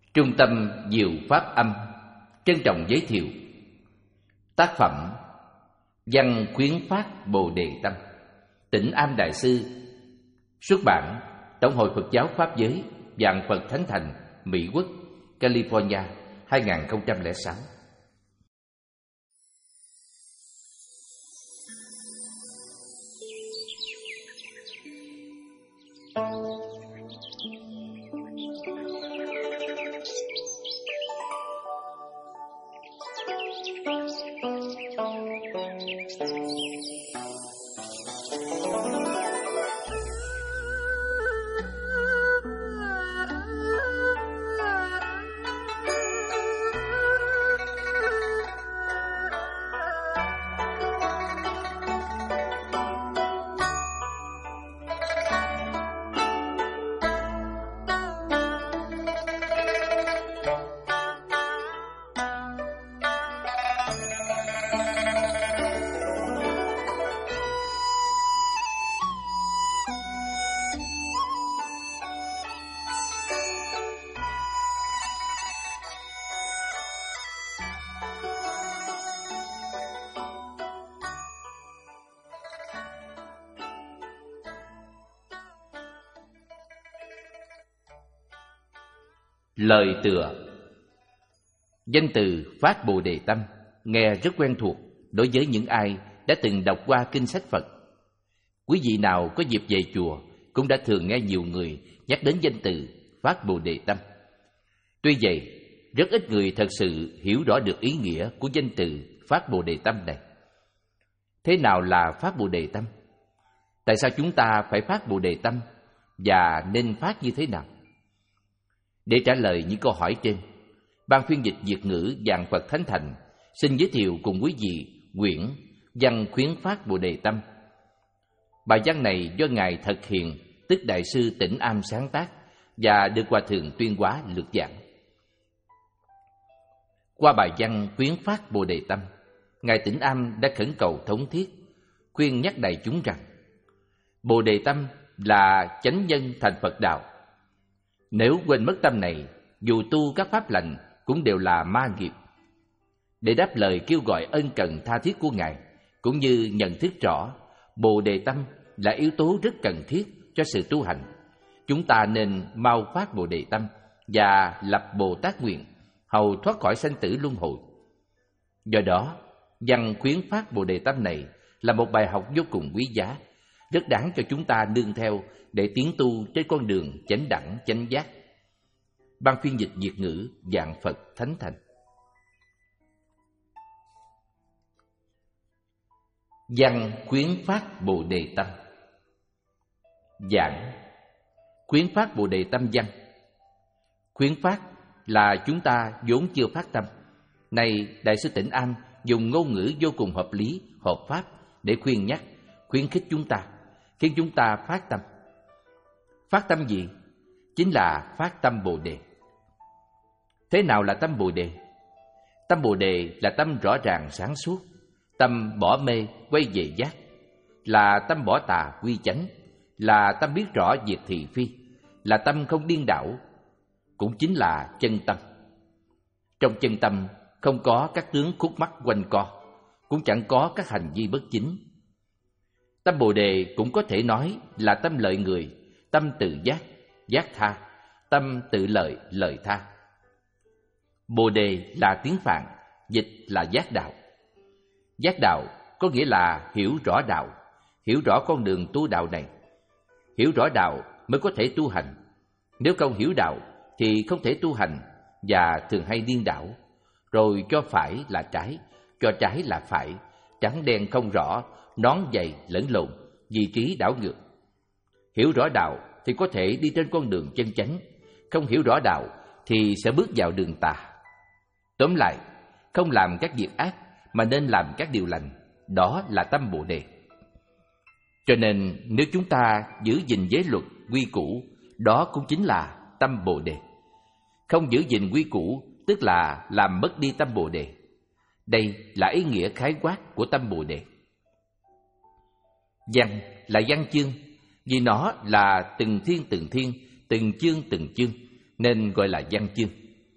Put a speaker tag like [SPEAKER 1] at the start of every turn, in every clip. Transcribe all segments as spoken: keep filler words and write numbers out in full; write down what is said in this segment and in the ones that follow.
[SPEAKER 1] Trung tâm Diệu Pháp Âm trân trọng giới thiệu tác phẩm Văn Khuyến Phát Bồ Đề Tâm, Tĩnh Am Đại Sư, xuất bản Tổng hội Phật giáo Pháp giới, Vạn Phật Thánh Thành, Mỹ Quốc, California, hai nghìn không trăm lẻ sáu. Lời tựa. Danh từ Phát Bồ Đề Tâm nghe rất quen thuộc đối với những ai đã từng đọc qua kinh sách Phật. Quý vị nào có dịp về chùa cũng đã thường nghe nhiều người nhắc đến danh từ Phát Bồ Đề Tâm. Tuy vậy, rất ít người thật sự hiểu rõ được ý nghĩa của danh từ Phát Bồ Đề Tâm này. Thế nào là Phát Bồ Đề Tâm? Tại sao chúng ta phải phát Bồ Đề Tâm và nên phát như thế nào? Để trả lời những câu hỏi trên, Ban phiên dịch Việt ngữ Vạn Phật Thánh Thành xin giới thiệu cùng quý vị quyển Văn Khuyến Phát Bồ Đề Tâm. Bài văn này do Ngài Thật Hiền, tức Đại sư Tĩnh Am sáng tác và được Hòa Thượng Tuyên Hóa lược giảng. Qua bài văn Khuyến Phát Bồ Đề Tâm, Ngài Tĩnh Am đã khẩn cầu thống thiết, khuyên nhắc đại chúng rằng Bồ Đề Tâm là chánh nhân thành Phật đạo. Nếu quên mất tâm này, dù tu các pháp lành cũng đều là ma nghiệp. Để đáp lời kêu gọi ân cần tha thiết của Ngài, cũng như nhận thức rõ Bồ Đề Tâm là yếu tố rất cần thiết cho sự tu hành, chúng ta nên mau phát Bồ Đề Tâm và lập Bồ Tát nguyện hầu thoát khỏi sanh tử luân hồi. Do đó, văn khuyến phát Bồ Đề Tâm này là một bài học vô cùng quý giá, rất đáng cho chúng ta nương theo để tiến tu trên con đường chánh đẳng chánh giác. Ban phiên dịch Việt ngữ Vạn Phật Thánh Thành. Văn khuyến phát Bồ Đề Tâm. Giảng khuyến phát Bồ Đề Tâm văn. Khuyến phát là chúng ta vốn chưa phát tâm. Này Đại sư Tĩnh Am dùng ngôn ngữ vô cùng hợp lý, hợp pháp để khuyên nhắc, khuyến khích chúng ta, khiến chúng ta phát tâm. Phát tâm gì? Chính là phát tâm Bồ Đề. Thế nào là tâm Bồ Đề? Tâm Bồ Đề là tâm rõ ràng sáng suốt, tâm bỏ mê quay về giác, là tâm bỏ tà quy chánh, là tâm biết rõ việc thị phi, là tâm không điên đảo, cũng chính là chân tâm. Trong chân tâm không có các tướng khúc mắc quanh co, cũng chẳng có các hành vi bất chính. Tâm Bồ Đề cũng có thể nói là tâm lợi người, tâm tự giác, giác tha, tâm tự lợi, lợi tha. Bồ Đề là tiếng Phạn, dịch là giác đạo. Giác đạo có nghĩa là hiểu rõ đạo, hiểu rõ con đường tu đạo này. Hiểu rõ đạo mới có thể tu hành. Nếu không hiểu đạo thì không thể tu hành và thường hay điên đảo, rồi cho phải là trái, cho trái là phải, trắng đen không rõ, nón dày lẫn lộn, vị trí đảo ngược. Hiểu rõ đạo thì có thể đi trên con đường chân chánh, không hiểu rõ đạo thì sẽ bước vào đường tà. Tóm lại, không làm các việc ác mà nên làm các điều lành, đó là tâm Bồ Đề. Cho nên nếu chúng ta giữ gìn giới luật, quy củ, đó cũng chính là tâm Bồ Đề. Không giữ gìn quy củ tức là làm mất đi tâm Bồ Đề. Đây là ý nghĩa khái quát của tâm Bồ Đề. Văn là văn chương, vì nó là từng thiên từng thiên, từng chương từng chương, nên gọi là văn chương.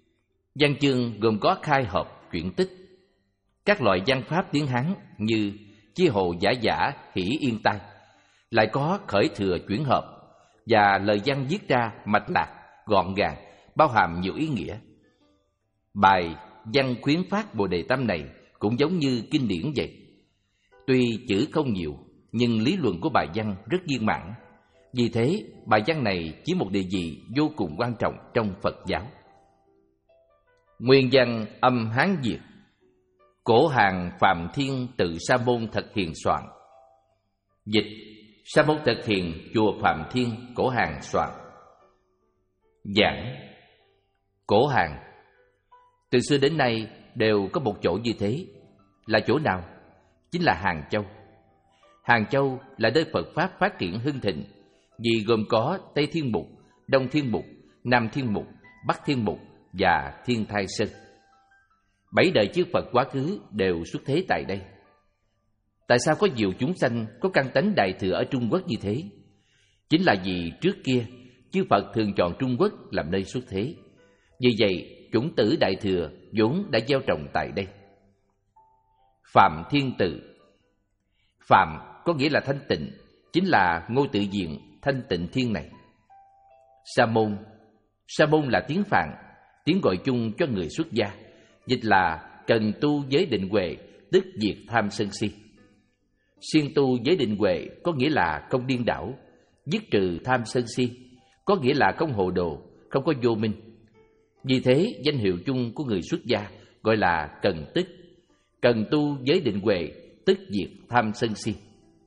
[SPEAKER 1] Văn chương gồm có khai hợp, chuyển tích. Các loại văn pháp tiếng Hán như Chi hồ giả giả, hỷ yên tai, lại có khởi thừa chuyển hợp, và lời văn viết ra mạch lạc, gọn gàng, bao hàm nhiều ý nghĩa. Bài Văn khuyến phát Bồ Đề Tâm này cũng giống như kinh điển vậy. Tuy chữ không nhiều, nhưng lý luận của bài văn rất viên mãn. Vì thế, bài văn này chiếm một địa vị vô cùng quan trọng trong Phật giáo. Nguyên văn âm Hán Việt. Cổ hàng Phạm Thiên tự Sa môn Thật Hiền soạn. Dịch: Sa môn Thật Hiền, chùa Phạm Thiên, Cổ hàng soạn. Giảng: Cổ hàng từ xưa đến nay đều có một chỗ như thế. Là chỗ nào? Chính là Hàng Châu. Hàng Châu là nơi Phật Pháp phát triển hưng thịnh, vì gồm có Tây Thiên Mục, Đông Thiên Mục, Nam Thiên Mục, Bắc Thiên Mục và Thiên Thai Sơn. Bảy đời chư Phật quá khứ đều xuất thế tại đây. Tại sao có nhiều chúng sanh có căn tánh Đại Thừa ở Trung Quốc như thế? Chính là vì trước kia chư Phật thường chọn Trung Quốc làm nơi xuất thế. Vì vậy, chủng tử Đại Thừa vốn đã gieo trồng tại đây. Phạm Thiên tự. Phạm có nghĩa là thanh tịnh, chính là ngôi tự diện thanh tịnh thiên này. Sa môn. Sa môn là tiếng Phạn, tiếng gọi chung cho người xuất gia, dịch là cần tu giới định huệ, tức diệt tham sân si. Siêng tu giới định huệ có nghĩa là không điên đảo, dứt trừ tham sân si, có nghĩa là không hồ đồ, không có vô minh. Vì thế, danh hiệu chung của người xuất gia gọi là cần tức. Cần tu giới định huệ, tức diệt tham sân si.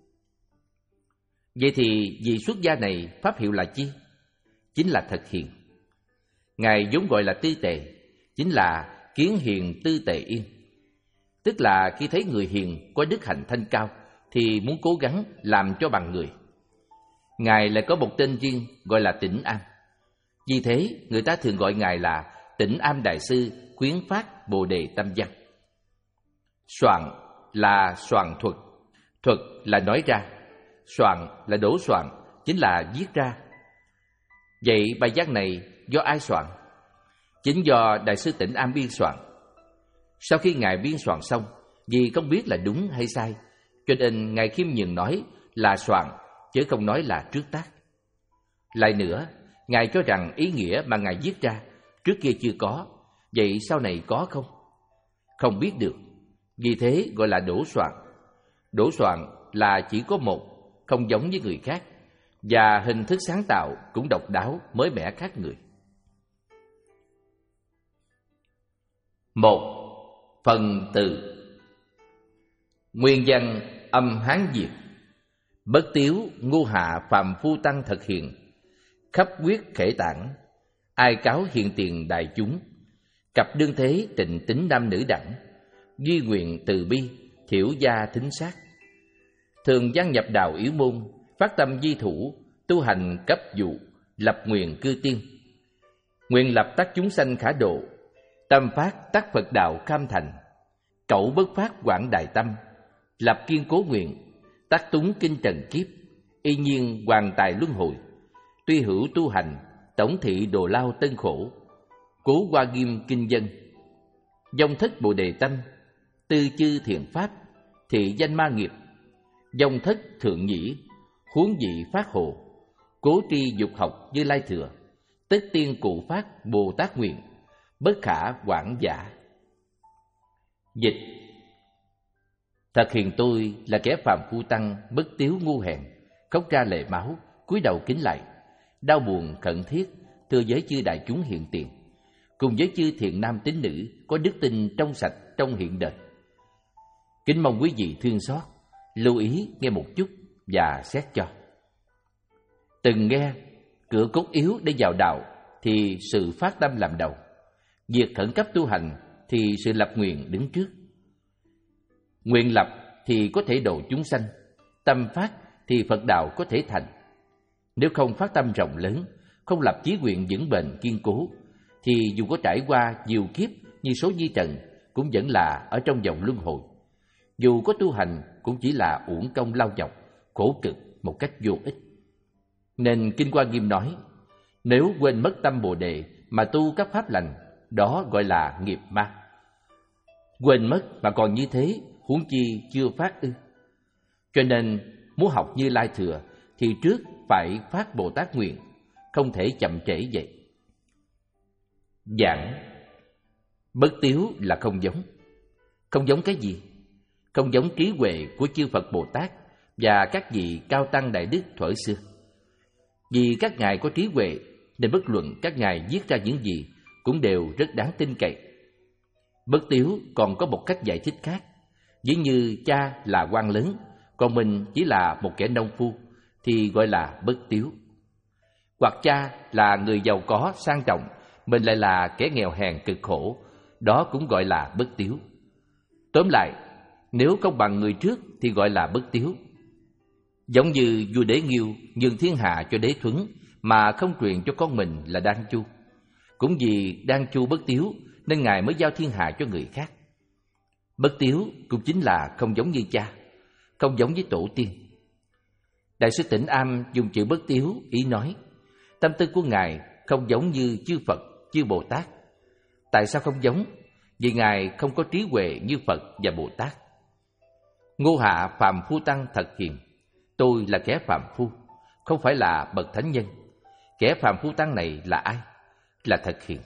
[SPEAKER 1] Vậy thì vị xuất gia này pháp hiệu là chi? Chính là Thật Hiền. Ngài vốn gọi là tư tề, chính là kiến hiền tư tề yên. Tức là khi thấy người hiền có đức hạnh thanh cao thì muốn cố gắng làm cho bằng người. Ngài lại có một tên riêng gọi là Tĩnh Am. Vì thế người ta thường gọi Ngài là Tĩnh Am Đại Sư khuyến phát Bồ Đề Tâm Văn. Soạn là soạn thuật. Thuật là nói ra. Soạn là đổ soạn, chính là viết ra. Vậy bài văn này do ai soạn? Chính do Đại sư Tĩnh Am biên soạn. Sau khi Ngài biên soạn xong, vì không biết là đúng hay sai, cho nên Ngài khiêm nhường nói là soạn, chứ không nói là trước tác. Lại nữa, Ngài cho rằng ý nghĩa mà Ngài viết ra trước kia chưa có, vậy sau này có không? Không biết được, vì thế gọi là đổ soạn. Đổ soạn là chỉ có một, không giống với người khác, và hình thức sáng tạo cũng độc đáo, mới mẻ khác người. Một. Phần từ. Nguyên văn âm Hán Việt. Bất tiếu ngu hạ phàm phu tăng Thật Hiền, khắp quyết khể tản, ai cáo hiện tiền đại chúng, cặp đương thế tịnh tính nam nữ đẳng, duy nguyện từ bi, thiểu gia thính sát. Thường văn nhập đạo yếu môn, phát tâm di thủ, tu hành cấp dụ, lập nguyện cư tiên. Nguyện lập tác chúng sanh khả độ, tâm phát tác Phật đạo cam thành. Cẩu bất phát quảng đại tâm, lập kiên cố nguyện, tác túng kinh trần kiếp, y nhiên hoàn tài luân hồi. Tuy hữu tu hành, tổng thị đồ lao tân khổ, cố qua nghiêm kinh dân. Dòng thất Bồ Đề Tâm, tư chư thiện pháp, thị danh ma nghiệp. Dòng thất thượng nhĩ, huống dị phát hộ, cố tri dục học Như Lai thừa, tất tiên cụ phát Bồ Tát nguyện, bất khả quảng giả. Dịch: Thật Hiền tôi là kẻ phàm phu tăng, bất tiếu ngu hèn, khóc ra lệ máu, cúi đầu kính lạy, đau buồn khẩn thiết, thưa với chư đại chúng hiện tiền, cùng với chư thiện nam tín nữ có đức tin trong sạch trong hiện đời. Kính mong quý vị thương xót, lưu ý nghe một chút và xét cho. Từng nghe cửa cốt yếu để vào đạo thì sự phát tâm làm đầu, việc khẩn cấp tu hành thì sự lập nguyện đứng trước. Nguyện lập thì có thể độ chúng sanh, tâm phát thì Phật đạo có thể thành. Nếu không phát tâm rộng lớn, không lập chí nguyện vững bền kiên cố, thì dù có trải qua nhiều kiếp như số di trần cũng vẫn là ở trong vòng luân hồi. Dù có tu hành cũng chỉ là uổng công lao nhọc, khổ cực một cách vô ích. Nên Kinh Hoa Nghiêm nói, nếu quên mất tâm Bồ Đề mà tu các pháp lành đó gọi là nghiệp ma. Quên mất mà còn như thế, huống chi chưa phát ư? Cho nên muốn học Như Lai Thừa thì trước phải phát Bồ Tát nguyện, không thể chậm trễ vậy. Giảng bất tiếu là không giống. Không giống cái gì? Không giống trí huệ của chư Phật Bồ Tát và các vị cao tăng đại đức thuở xưa. Vì các ngài có trí huệ nên bất luận các ngài viết ra những gì cũng đều rất đáng tin cậy. Bất tiếu còn có một cách giải thích khác. Ví như cha là quan lớn, còn mình chỉ là một kẻ nông phu thì gọi là bất tiếu. Hoặc cha là người giàu có sang trọng, mình lại là kẻ nghèo hèn cực khổ, đó cũng gọi là bất tiếu. Tóm lại, nếu không bằng người trước thì gọi là bất tiếu. Giống như vua Đế Nghiêu nhường thiên hạ cho Đế Thuấn mà không truyền cho con mình là Đan Chu. Cũng vì Đan Chu bất tiếu nên ngài mới giao thiên hạ cho người khác. Bất tiếu cũng chính là không giống như cha, không giống với tổ tiên. Đại sư Tịnh Am dùng chữ bất tiếu ý nói tâm tư của ngài không giống như chư Phật, chư Bồ Tát. Tại sao không giống? Vì ngài không có trí huệ như Phật và Bồ Tát. Ngô Hạ phàm phu tăng thật hiền. Tôi là kẻ phàm phu, không phải là bậc thánh nhân. Kẻ phàm phu tăng này là ai? Là thật hiền.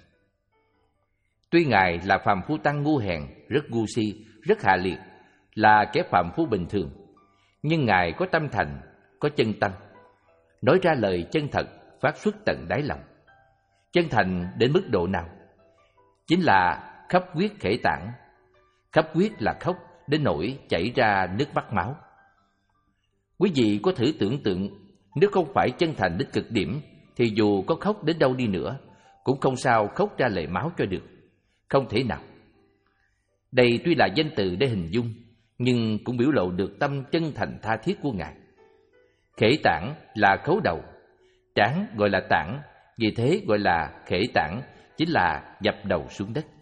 [SPEAKER 1] Tuy ngài là phàm phu tăng ngu hèn, rất ngu si, rất hạ liệt, là kẻ phàm phu bình thường, nhưng ngài có tâm thành, có chân tâm, nói ra lời chân thật, phát xuất tận đáy lòng. Chân thành đến mức độ nào? Chính là khắp huyết khể tạng. Khắp huyết là khóc đến nỗi chảy ra nước mắt máu. Quý vị có thử tưởng tượng, nếu không phải chân thành đến cực điểm thì dù có khóc đến đâu đi nữa cũng không sao khóc ra lệ máu cho được. Không thể nào. Đây tuy là danh từ để hình dung, nhưng cũng biểu lộ được tâm chân thành tha thiết của ngài. Khể tảng là khấu đầu, trán gọi là tảng, vì thế gọi là khể tảng, chính là dập đầu xuống đất.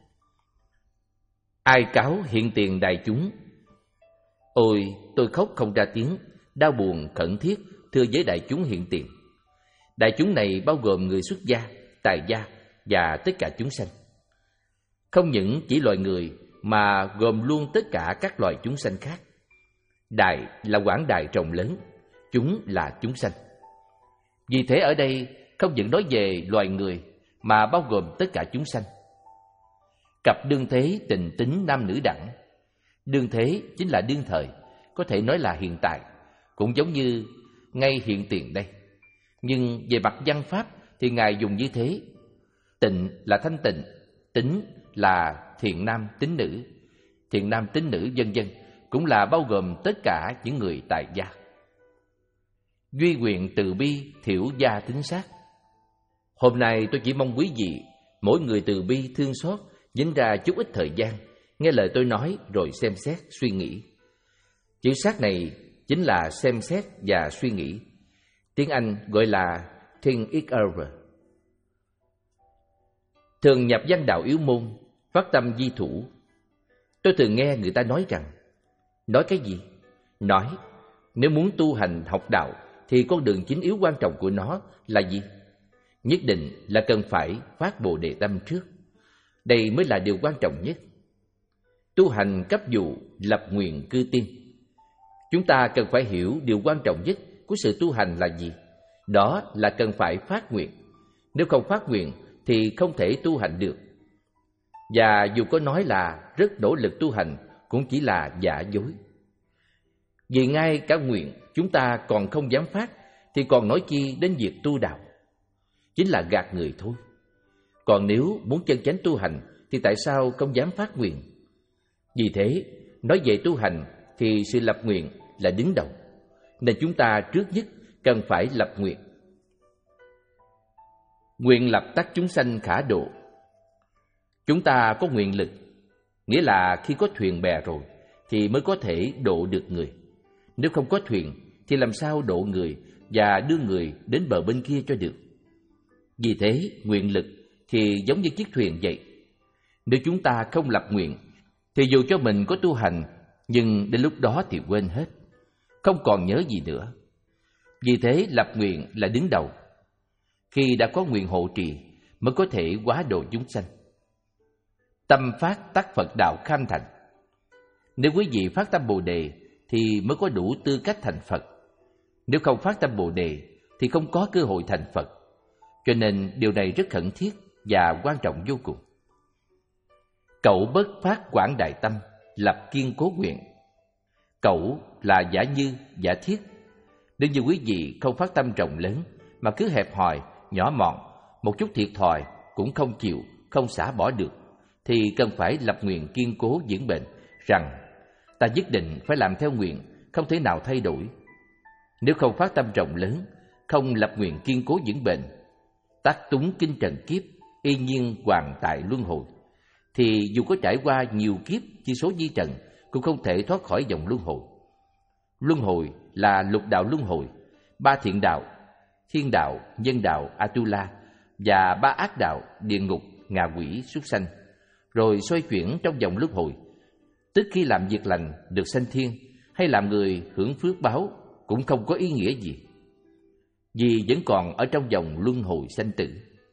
[SPEAKER 1] Ai cáo hiện tiền đại chúng? Ôi, tôi khóc không ra tiếng, đau buồn khẩn thiết thưa với đại chúng hiện tiền. Đại chúng này bao gồm người xuất gia, tài gia và tất cả chúng sanh. Không những chỉ loài người mà gồm luôn tất cả các loài chúng sanh khác. Đại là quảng đại rộng lớn, chúng là chúng sanh. Vì thế ở đây không những nói về loài người mà bao gồm tất cả chúng sanh. Cặp đương thế tình tính nam nữ đẳng. Đương thế chính là đương thời, có thể nói là hiện tại, cũng giống như ngay hiện tiền đây. Nhưng về mặt văn pháp thì ngài dùng như thế. Tịnh là thanh tịnh, tính là thiện nam tín nữ, thiện nam tín nữ vân vân, cũng là bao gồm tất cả những người tại gia. Duy quyền từ bi thiểu gia tính sát. Hôm nay tôi chỉ mong quý vị mỗi người từ bi thương xót, dành ra chút ít thời gian nghe lời tôi nói rồi xem xét suy nghĩ. Chữ sát này chính là xem xét và suy nghĩ. Tiếng Anh gọi là think it over. Thường nhập văn đạo yếu môn, phát tâm di thủ. Tôi thường nghe người ta nói rằng, nói cái gì? Nói, nếu muốn tu hành học đạo thì con đường chính yếu quan trọng của nó là gì? Nhất định là cần phải phát Bồ Đề tâm trước. Đây mới là điều quan trọng nhất. Tu hành cấp dụ, lập nguyện cư tiên. Chúng ta cần phải hiểu điều quan trọng nhất của sự tu hành là gì? Đó là cần phải phát nguyện. Nếu không phát nguyện thì không thể tu hành được. Và dù có nói là rất nỗ lực tu hành cũng chỉ là giả dối. Vì ngay cả nguyện chúng ta còn không dám phát thì còn nói chi đến việc tu đạo. Chính là gạt người thôi. Còn nếu muốn chân chánh tu hành thì tại sao không dám phát nguyện? Vì thế, nói về tu hành thì sự lập nguyện là đứng đầu. Nên chúng ta trước nhất cần phải lập nguyện. Nguyện lập tắc chúng sanh khả độ. Chúng ta có nguyện lực, nghĩa là khi có thuyền bè rồi thì mới có thể độ được người. Nếu không có thuyền thì làm sao độ người và đưa người đến bờ bên kia cho được? Vì thế, nguyện lực thì giống như chiếc thuyền vậy. Nếu chúng ta không lập nguyện thì dù cho mình có tu hành, nhưng đến lúc đó thì quên hết, không còn nhớ gì nữa. Vì thế lập nguyện là đứng đầu. Khi đã có nguyện hộ trì mới có thể hóa độ chúng sanh. Tâm phát tắc Phật đạo kham thành. Nếu quý vị phát tâm Bồ Đề thì mới có đủ tư cách thành Phật. Nếu không phát tâm Bồ Đề thì không có cơ hội thành Phật. Cho nên điều này rất khẩn thiết và quan trọng vô cùng. Cẩu bất phát quảng đại tâm, lập kiên cố nguyện. Cẩu là giả như, giả thiết. Nếu như quý vị không phát tâm rộng lớn mà cứ hẹp hòi, nhỏ mọn, một chút thiệt thòi cũng không chịu, không xả bỏ được, thì cần phải lập nguyện kiên cố vững bền rằng ta nhất định phải làm theo nguyện, không thể nào thay đổi. Nếu không phát tâm rộng lớn, không lập nguyện kiên cố vững bền, tác túng kinh trần kiếp, y nhiên hoàn tại luân hồi, thì dù có trải qua nhiều kiếp chi số di trần cũng không thể thoát khỏi dòng luân hồi. Luân hồi là lục đạo luân hồi, ba thiện đạo, thiên đạo, nhân đạo, Atula, và ba ác đạo, địa ngục, ngạ quỷ, súc sanh, rồi xoay chuyển trong dòng luân hồi. Tức khi làm việc lành được sanh thiên, hay làm người hưởng phước báo cũng không có ý nghĩa gì, vì vẫn còn ở trong dòng luân hồi sanh tử.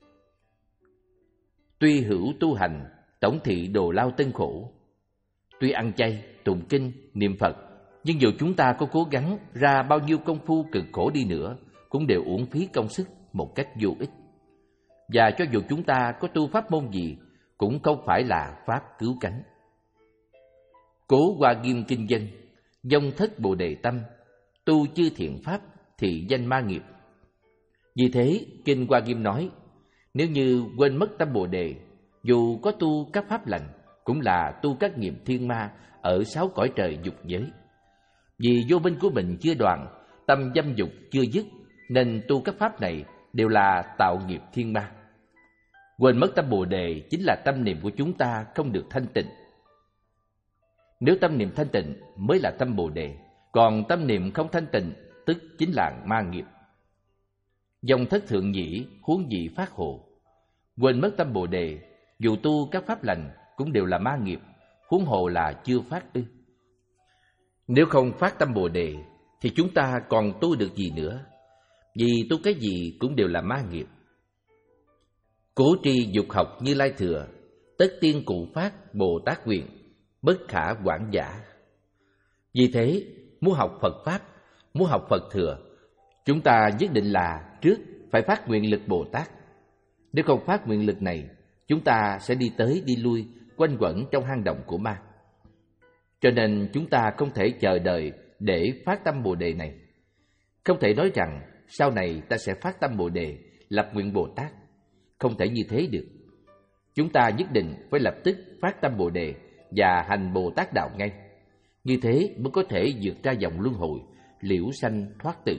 [SPEAKER 1] Tuy hữu tu hành, tổng thị đồ lao tân khổ. Tuy ăn chay, tụng kinh, niệm Phật, nhưng dù chúng ta có cố gắng ra bao nhiêu công phu cực khổ đi nữa, cũng đều uổng phí công sức một cách vô ích. Và cho dù chúng ta có tu pháp môn gì, cũng không phải là pháp cứu cánh. Cố Hoa Nghiêm kinh dân, dông thất Bồ Đề tâm, tu chư thiện pháp, thị danh ma nghiệp. Vì thế, kinh Hoa Nghiêm nói, nếu như quên mất tâm Bồ Đề, dù có tu các pháp lành, cũng là tu các nghiệp thiên ma ở sáu cõi trời dục giới. Vì vô minh của mình chưa đoạn, tâm dâm dục chưa dứt, nên tu các pháp này đều là tạo nghiệp thiên ma. Quên mất tâm Bồ Đề chính là tâm niệm của chúng ta không được thanh tịnh. Nếu tâm niệm thanh tịnh mới là tâm Bồ Đề, còn tâm niệm không thanh tịnh tức chính là ma nghiệp. Dòng thất thượng nhĩ huống dị phát hộ. Quên mất tâm Bồ Đề, dù tu các pháp lành cũng đều là ma nghiệp, huống hồ là chưa phát ư. Nếu không phát tâm Bồ Đề thì chúng ta còn tu được gì nữa, vì tu cái gì cũng đều là ma nghiệp. Cố tri dục học Như Lai thừa, tất tiên cụ phát Bồ Tát nguyện, bất khả quản giả. Vì thế, muốn học Phật Pháp, muốn học Phật thừa, chúng ta nhất định là trước phải phát nguyện lực Bồ Tát. Nếu không phát nguyện lực này, chúng ta sẽ đi tới đi lui, quanh quẩn trong hang động của ma. Cho nên chúng ta không thể chờ đợi để phát tâm Bồ Đề này. Không thể nói rằng sau này ta sẽ phát tâm Bồ Đề, lập nguyện Bồ Tát. Không thể như thế được. Chúng ta nhất định phải lập tức phát tâm Bồ Đề và hành Bồ Tát đạo ngay. Như thế mới có thể vượt ra dòng luân hồi, liễu sanh thoát tử.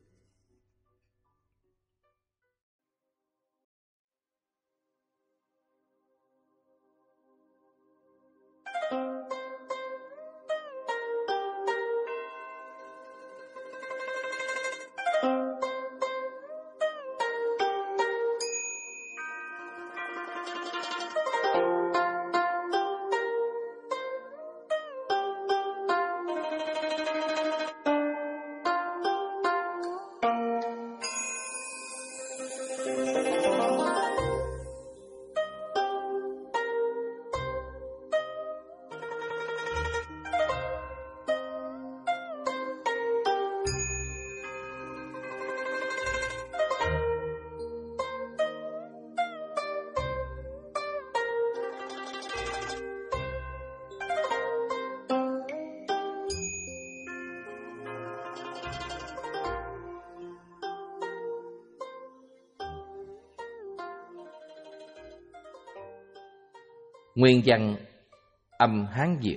[SPEAKER 1] Nguyên văn âm Hán Việt.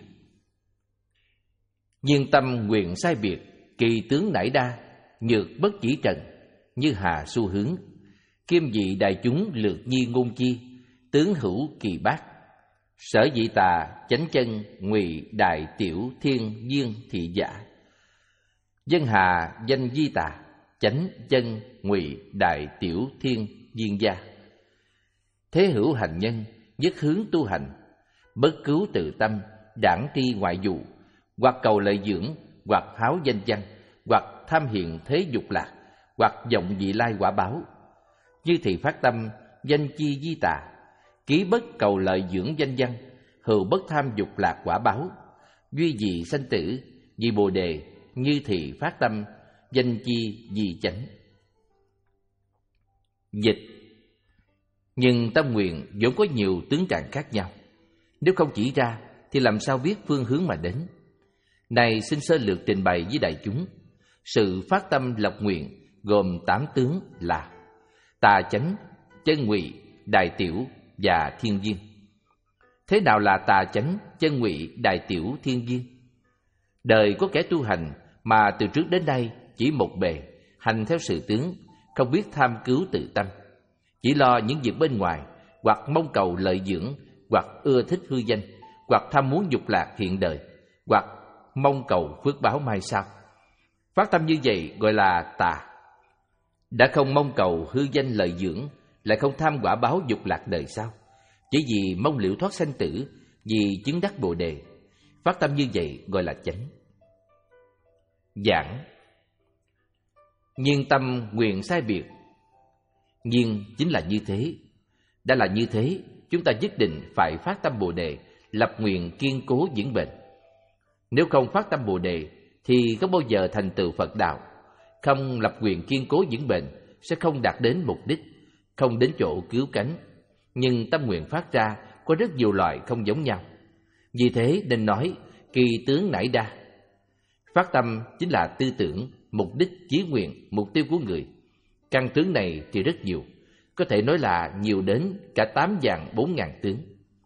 [SPEAKER 1] Nhiên tâm nguyện sai biệt, kỳ tướng nảy đa, nhược bất chỉ trần, như hà xu hướng. Kim dị đại chúng lược nhi ngôn chi, tướng hữu kỳ bát. Sở dị tà, chánh chân, ngụy đại tiểu thiên duyên thị giả. Dân hà danh di tà, chánh chân, ngụy đại tiểu thiên duyên gia. Thế hữu hành nhân, nhất hướng tu hành, bất cứu tự tâm, đảng tri ngoại dụ, hoặc cầu lợi dưỡng, hoặc háo danh văn, hoặc tham hiện thế dục lạc, hoặc vọng vị lai quả báo. Như thị phát tâm danh chi di tà, ký bất cầu lợi dưỡng danh văn, hữu bất tham dục lạc quả báo, duy dị sanh tử, vì Bồ đề, như thị phát tâm, danh chi vì chánh. Dịch: nhưng tâm nguyện vốn có nhiều tướng trạng khác nhau, nếu không chỉ ra thì làm sao biết phương hướng mà đến. Này xin sơ lược trình bày với đại chúng. Sự phát tâm lập nguyện gồm tám tướng là tà chánh, chân ngụy, đại tiểu và thiên viên. Thế nào là tà chánh, chân ngụy, đại tiểu, thiên viên? Đời có kẻ tu hành mà từ trước đến nay chỉ một bề, hành theo sự tướng, không biết tham cứu tự tâm, chỉ lo những việc bên ngoài, hoặc mong cầu lợi dưỡng, hoặc ưa thích hư danh, hoặc tham muốn dục lạc hiện đời, hoặc mong cầu phước báo mai sau. Phát tâm như vậy gọi là tà. Đã không mong cầu hư danh lợi dưỡng, lại không tham quả báo dục lạc đời sau, chỉ vì mong liễu thoát sanh tử, vì chứng đắc Bồ đề. Phát tâm như vậy gọi là chánh. Giảng: nhiên tâm nguyện sai biệt. Nhiên chính là như thế. Đã là như thế, chúng ta nhất định phải phát tâm Bồ đề, lập nguyện kiên cố vững bền. Nếu không phát tâm Bồ đề thì không bao giờ thành tựu Phật đạo. Không lập nguyện kiên cố vững bền sẽ không đạt đến mục đích, không đến chỗ cứu cánh. Nhưng tâm nguyện phát ra có rất nhiều loại không giống nhau. Vì thế nên nói kỳ tướng nảy đa. Phát tâm chính là tư tưởng, mục đích, chí nguyện, mục tiêu của người. Căn tướng này thì rất nhiều, có thể nói là nhiều đến cả tám vạn bốn ngàn tướng.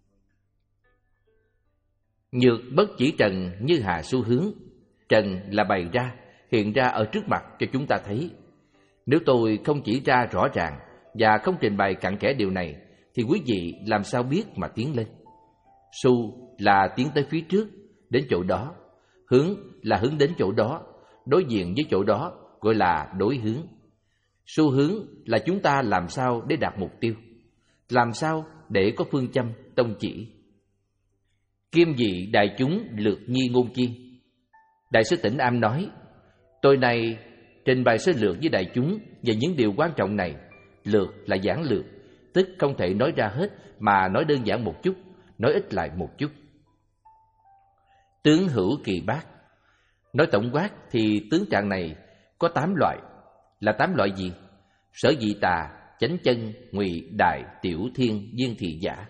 [SPEAKER 1] Nhược bất chỉ trần như hà xu hướng. Trần là bày ra, hiện ra ở trước mặt cho chúng ta thấy. Nếu tôi không chỉ ra rõ ràng và không trình bày cặn kẽ điều này, thì quý vị làm sao biết mà tiến lên. Xu là tiến tới phía trước, đến chỗ đó. Hướng là hướng đến chỗ đó, đối diện với chỗ đó, gọi là đối hướng. Xu hướng là chúng ta làm sao để đạt mục tiêu, làm sao để có phương châm, tông chỉ. Kim dị đại chúng lược nhi ngôn chi. Đại sư Tĩnh Am nói, tôi này trình bày sơ lược với đại chúng về những điều quan trọng này. Lược là giản lược, tức không thể nói ra hết mà nói đơn giản một chút, nói ít lại một chút. Tướng hữu kỳ bát. Nói tổng quát thì tướng trạng này có tám loại. Là tám loại gì? Sở dị tà, chánh chân, ngụy, đại, tiểu, thiên, viên thị giả.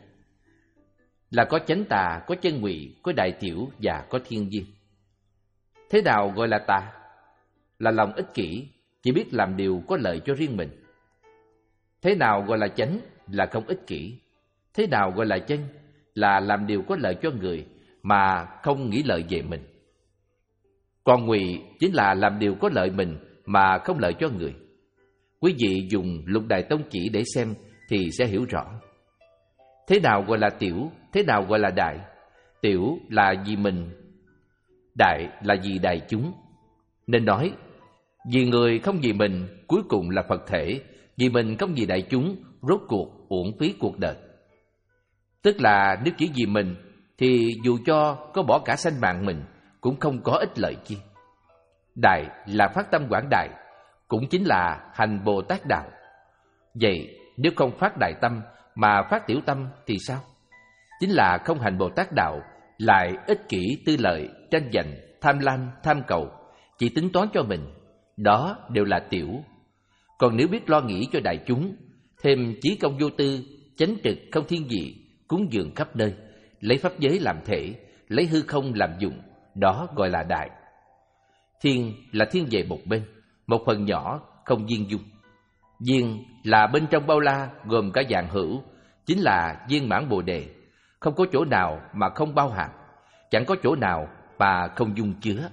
[SPEAKER 1] Là có chánh tà, có chân ngụy, có đại tiểu và có thiên viên. Thế nào gọi là tà? Là lòng ích kỷ, chỉ biết làm điều có lợi cho riêng mình. Thế nào gọi là chánh? Là không ích kỷ. Thế nào gọi là chân? Là làm điều có lợi cho người mà không nghĩ lợi về mình. Còn ngụy chính là làm điều có lợi mình mà không lợi cho người. Quý vị dùng Lục Đại Tông Chỉ để xem thì sẽ hiểu rõ. Thế nào gọi là tiểu? Thế nào gọi là đại? Tiểu là vì mình, đại là vì đại chúng. Nên nói, vì người không vì mình, cuối cùng là Phật thể. Vì mình không vì đại chúng, rốt cuộc uổng phí cuộc đời. Tức là nếu chỉ vì mình, thì dù cho có bỏ cả sanh mạng mình, cũng không có ích lợi chi. Đại là phát tâm quảng đại, cũng chính là hành Bồ Tát đạo. Vậy nếu không phát đại tâm mà phát tiểu tâm thì sao? Chính là không hành Bồ Tát đạo, lại ích kỷ tư lợi, tranh giành, tham lam, tham cầu, chỉ tính toán cho mình. Đó đều là tiểu. Còn nếu biết lo nghĩ cho đại chúng, thêm chí công vô tư, chánh trực không thiên vị, cúng dường khắp nơi, lấy pháp giới làm thể, lấy hư không làm dụng, đó gọi là đại. Thiên là thiên về một bên, một phần nhỏ, không viên dung. Viên là bên trong bao la, gồm cả dạng hữu, chính là viên mãn Bồ đề, không có chỗ nào mà không bao hàm, chẳng có chỗ nào mà không dung chứa.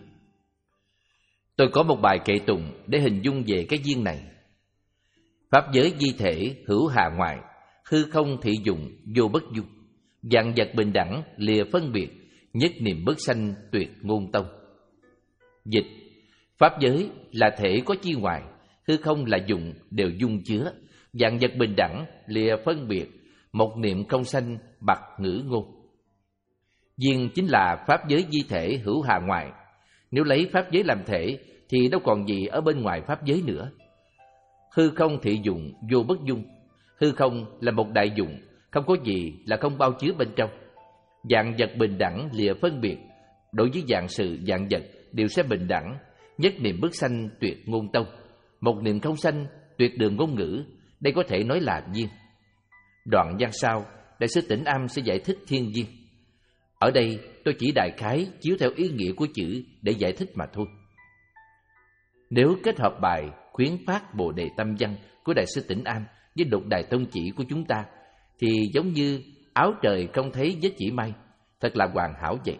[SPEAKER 1] Tôi có một bài kệ tụng để hình dung về cái viên này. Pháp giới di thể hữu hà ngoại, hư không thị dụng vô bất dung, vạn vật bình đẳng lìa phân biệt, nhất niệm bất sanh tuyệt ngôn tông. Dịch: pháp giới là thể có chi ngoài, hư không là dụng đều dung chứa, vạn vật bình đẳng lìa phân biệt, một niệm không sanh bặt ngữ ngôn. Viên chính là pháp giới di thể hữu hà ngoại. Nếu lấy pháp giới làm thể thì đâu còn gì ở bên ngoài pháp giới nữa. Hư không thị dụng vô bất dung. Hư không là một đại dụng, không có gì là không bao chứa bên trong. Vạn vật bình đẳng lìa phân biệt, đối với vạn sự vạn vật đều sẽ bình đẳng. Nhất niệm bất sanh tuyệt ngôn tông, một niệm không sanh tuyệt đường ngôn ngữ. Đây có thể nói là duyên. Đoạn văn sau, Đại sư Tĩnh Am sẽ giải thích thiên duyên. Ở đây tôi chỉ đại khái chiếu theo ý nghĩa của chữ để giải thích mà thôi. Nếu kết hợp bài khuyến phát Bồ Đề Tâm Văn của Đại sư Tĩnh Am với Lục Đài Tông Chỉ của chúng ta, thì giống như áo trời không thấy vết chỉ may, thật là hoàn hảo vậy.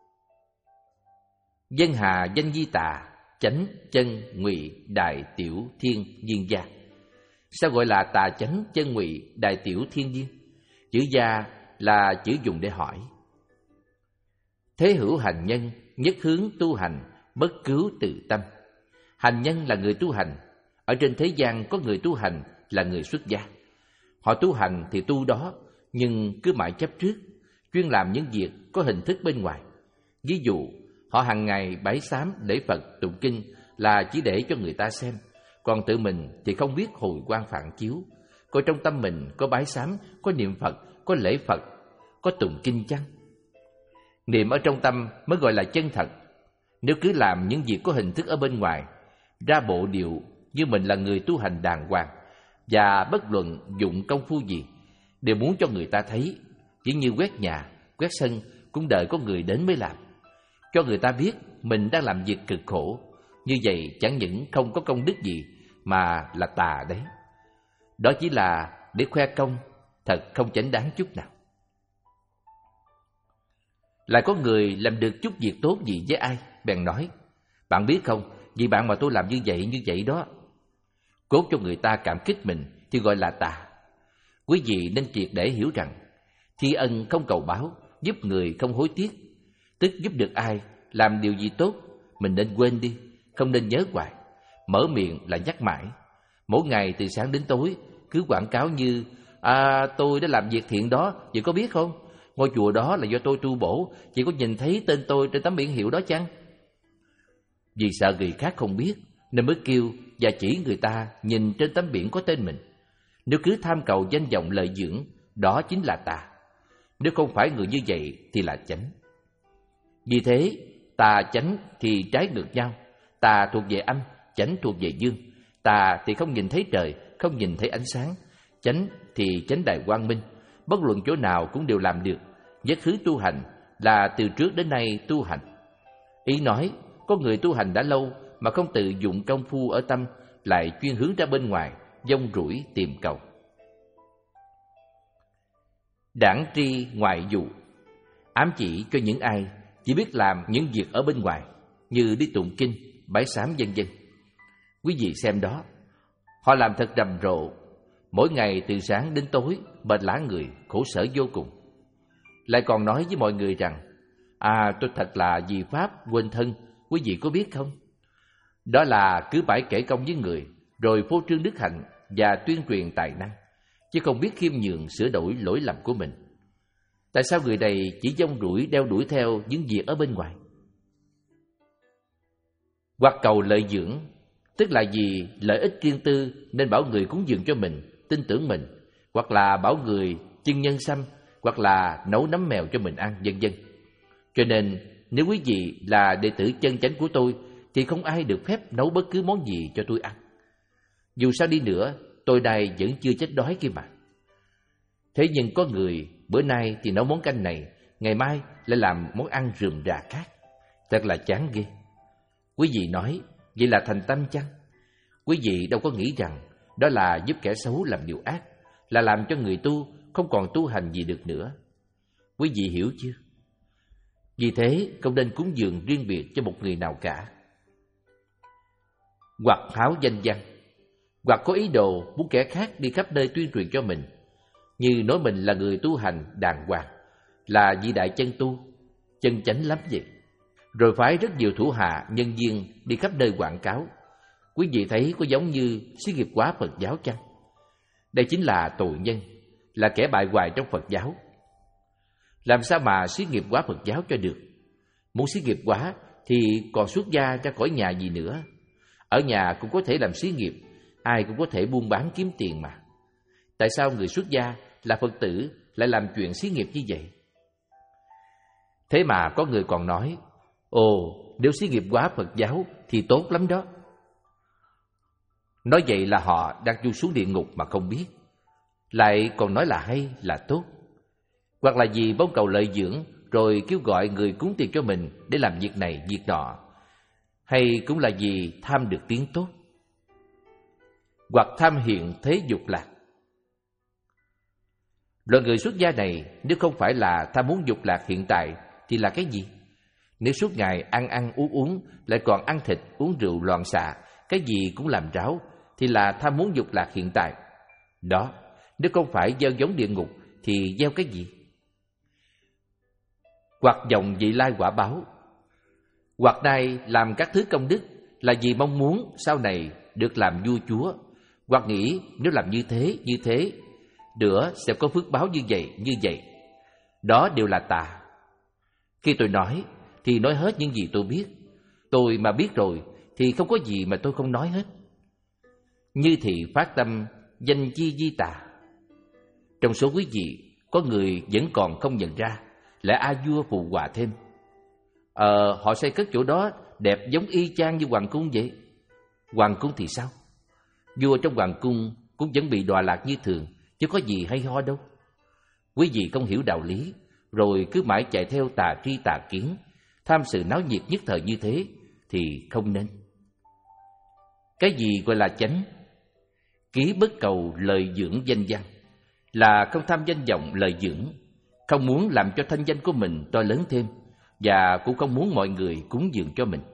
[SPEAKER 1] Dân hà danh di tà, chánh chân ngụy đại tiểu thiên duyên gia. Sao gọi là tà chánh chân ngụy đại tiểu thiên duyên? Chữ gia là chữ dùng để hỏi. Thế hữu hành nhân, nhất hướng tu hành, bất cứu tự tâm. Hành nhân là người tu hành. Ở trên thế gian có người tu hành là người xuất gia. Họ tu hành thì tu đó, nhưng cứ mãi chấp trước, chuyên làm những việc có hình thức bên ngoài. Ví dụ, họ hàng ngày bái sám lễ Phật tụng kinh là chỉ để cho người ta xem, còn tự mình thì không biết hồi quang phản chiếu. Coi trong tâm mình có bái sám, có niệm Phật, có lễ Phật, có tụng kinh chăng? Niệm ở trong tâm mới gọi là chân thật. Nếu cứ làm những việc có hình thức ở bên ngoài, ra bộ điệu như mình là người tu hành đàng hoàng, và bất luận dụng công phu gì đều muốn cho người ta thấy, chỉ như quét nhà, quét sân cũng đợi có người đến mới làm, cho người ta biết mình đang làm việc cực khổ. Như vậy chẳng những không có công đức gì mà là tà đấy. Đó chỉ là để khoe công, thật không chánh đáng chút nào. Lại có người làm được chút việc tốt gì với ai, bèn nói: bạn biết không, vì bạn mà tôi làm như vậy như vậy đó. Cốt cho người ta cảm kích mình thì gọi là tà. Quý vị nên triệt để hiểu rằng thi ân không cầu báo, giúp người không hối tiếc. Tức giúp được ai, làm điều gì tốt, mình nên quên đi, không nên nhớ hoài. Mở miệng là nhắc mãi. Mỗi ngày từ sáng đến tối cứ quảng cáo như: à, tôi đã làm việc thiện đó, chị có biết không? Ngôi chùa đó là do tôi tu bổ, chị có nhìn thấy tên tôi trên tấm biển hiệu đó chăng? Vì sợ người khác không biết nên mới kêu và chỉ người ta nhìn trên tấm biển có tên mình. Nếu cứ tham cầu danh vọng lợi dưỡng, đó chính là tà. Nếu không phải người như vậy thì là chánh. Vì thế, tà chánh thì trái ngược nhau. Tà thuộc về âm, chánh thuộc về dương. Tà thì không nhìn thấy trời, không nhìn thấy ánh sáng. Chánh thì chánh đại quang minh, bất luận chỗ nào cũng đều làm được. Nhất hướng tu hành là từ trước đến nay tu hành. Ý nói, có người tu hành đã lâu mà không tự dụng công phu ở tâm, lại chuyên hướng ra bên ngoài, dông rủi tìm cầu. Đảng tri ngoại dụ, ám chỉ cho những ai chỉ biết làm những việc ở bên ngoài, như đi tụng kinh, bái sám vân vân. Quý vị xem đó, họ làm thật rầm rộ, mỗi ngày từ sáng đến tối, mệt lả người, khổ sở vô cùng. Lại còn nói với mọi người rằng: à, tôi thật là vì pháp quên thân, quý vị có biết không? Đó là cứ bãi kể công với người, rồi phô trương đức hạnh và tuyên truyền tài năng, chứ không biết khiêm nhường sửa đổi lỗi lầm của mình. Tại sao người này chỉ dông đuổi đeo đuổi theo những việc ở bên ngoài? Hoặc cầu lợi dưỡng, tức là vì lợi ích riêng tư nên bảo người cúng dường cho mình, tin tưởng mình, hoặc là bảo người chưng nhân sâm, hoặc là nấu nấm mèo cho mình ăn, vân vân. Cho nên nếu quý vị là đệ tử chân chánh của tôi thì không ai được phép nấu bất cứ món gì cho tôi ăn. Dù sao đi nữa, tôi đây vẫn chưa chết đói kia mà. Thế nhưng có người bữa nay thì nấu món canh này, ngày mai lại làm món ăn rườm rà khác. Thật là chán ghê. Quý vị nói, vậy là thành tâm chăng? Quý vị đâu có nghĩ rằng đó là giúp kẻ xấu làm điều ác, là làm cho người tu không còn tu hành gì được nữa. Quý vị hiểu chưa? Vì thế không nên cúng dường riêng biệt cho một người nào cả. Hoặc háo danh văn, hoặc có ý đồ muốn kẻ khác đi khắp nơi tuyên truyền cho mình, như nói mình là người tu hành đàng hoàng, là vị đại chân tu, chân chánh lắm vậy. Rồi phái rất nhiều thủ hạ, nhân viên đi khắp nơi quảng cáo. Quý vị thấy có giống như xí nghiệp hóa Phật giáo chăng? Đây chính là tội nhân, là kẻ bại hoại trong Phật giáo. Làm sao mà xí nghiệp hóa Phật giáo cho được? Muốn xí nghiệp hóa thì còn xuất gia ra khỏi nhà gì nữa. Ở nhà cũng có thể làm xí nghiệp, ai cũng có thể buôn bán kiếm tiền mà. Tại sao người xuất gia là Phật tử lại làm chuyện xí nghiệp như vậy? Thế mà có người còn nói, ồ, nếu xí nghiệp hóa Phật giáo thì tốt lắm đó. Nói vậy là họ đang du xuống địa ngục mà không biết, lại còn nói là hay, là tốt. Hoặc là vì mong cầu lợi dưỡng rồi kêu gọi người cúng tiền cho mình để làm việc này, việc nọ. Hay cũng là vì tham được tiếng tốt, hoặc tham hiện thế dục lạc. Loại người xuất gia này nếu không phải là tham muốn dục lạc hiện tại thì là cái gì? Nếu suốt ngày ăn ăn uống uống, lại còn ăn thịt, uống rượu loạn xạ, cái gì cũng làm ráo, thì là tham muốn dục lạc hiện tại. Đó, nếu không phải gieo giống địa ngục thì gieo cái gì? Hoặc dòng vị lai quả báo. Hoặc nay làm các thứ công đức là vì mong muốn sau này được làm vua chúa, hoặc nghĩ nếu làm như thế, như thế, nữa sẽ có phước báo như vậy, như vậy. Đó đều là tà. Khi tôi nói, thì nói hết những gì tôi biết. Tôi mà biết rồi, thì không có gì mà tôi không nói hết. Như thì phát tâm danh chi di tà. Trong số quý vị, có người vẫn còn không nhận ra, lại a vua phụ họa thêm. Ờ, họ xây cất chỗ đó đẹp giống y chang như hoàng cung vậy. Hoàng cung thì sao? Vua trong hoàng cung cũng vẫn bị đọa lạc như thường, chứ có gì hay ho đâu. Quý vị không hiểu đạo lý, rồi cứ mãi chạy theo tà tri tà kiến, tham sự náo nhiệt nhất thời như thế, thì không nên. Cái gì gọi là chánh? Ký bất cầu lời dưỡng danh văn, là không tham danh vọng lời dưỡng, không muốn làm cho thanh danh của mình to lớn thêm, và cũng không muốn mọi người cúng dường cho mình.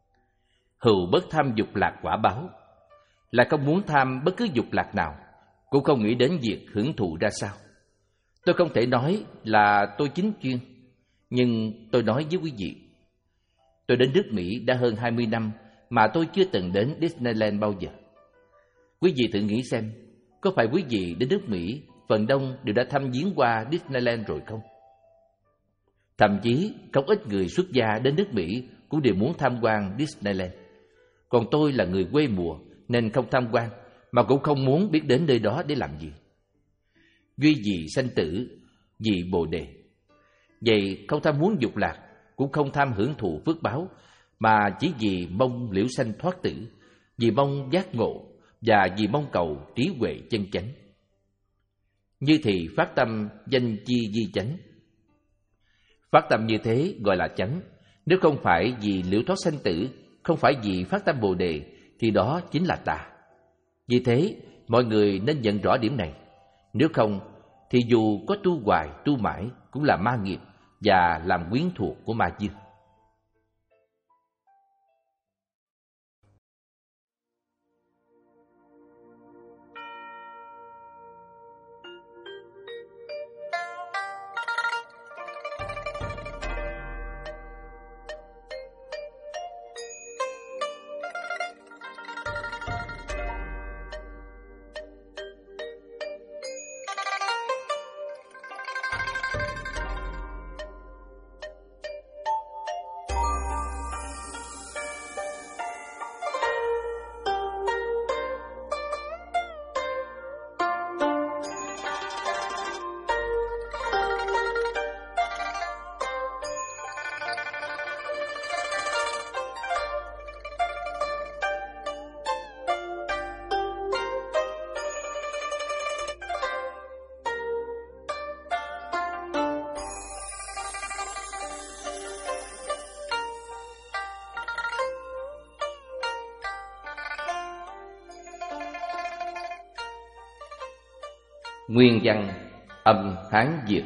[SPEAKER 1] Hữu bất tham dục lạc quả báo, là không muốn tham bất cứ dục lạc nào, cũng không nghĩ đến việc hưởng thụ ra sao. Tôi không thể nói là tôi chính chuyên, nhưng tôi nói với quý vị, tôi đến nước Mỹ đã hơn hai mươi năm mà tôi chưa từng đến Disneyland bao giờ. Quý vị thử nghĩ xem, có phải quý vị đến nước Mỹ phần đông đều đã thăm viếng qua Disneyland rồi không? Thậm chí không ít người xuất gia đến nước Mỹ cũng đều muốn tham quan Disneyland. Còn tôi là người quê mùa nên không tham quan, mà cũng không muốn biết đến nơi đó để làm gì. Duy vì sanh tử, vì Bồ Đề. Vậy không tham muốn dục lạc, cũng không tham hưởng thụ phước báo, mà chỉ vì mong liễu sanh thoát tử, vì mong giác ngộ, và vì mong cầu trí huệ chân chánh. Như thì phát tâm danh chi di chánh. Phát tâm như thế gọi là chánh. Nếu không phải vì liễu thoát sanh tử, không phải vì phát tâm Bồ Đề, thì đó chính là tà. Vì thế, mọi người nên nhận rõ điểm này. Nếu không, thì dù có tu hoài, tu mãi, cũng là ma nghiệp và làm quyến thuộc của ma dương. Nguyên văn âm Hán Việt.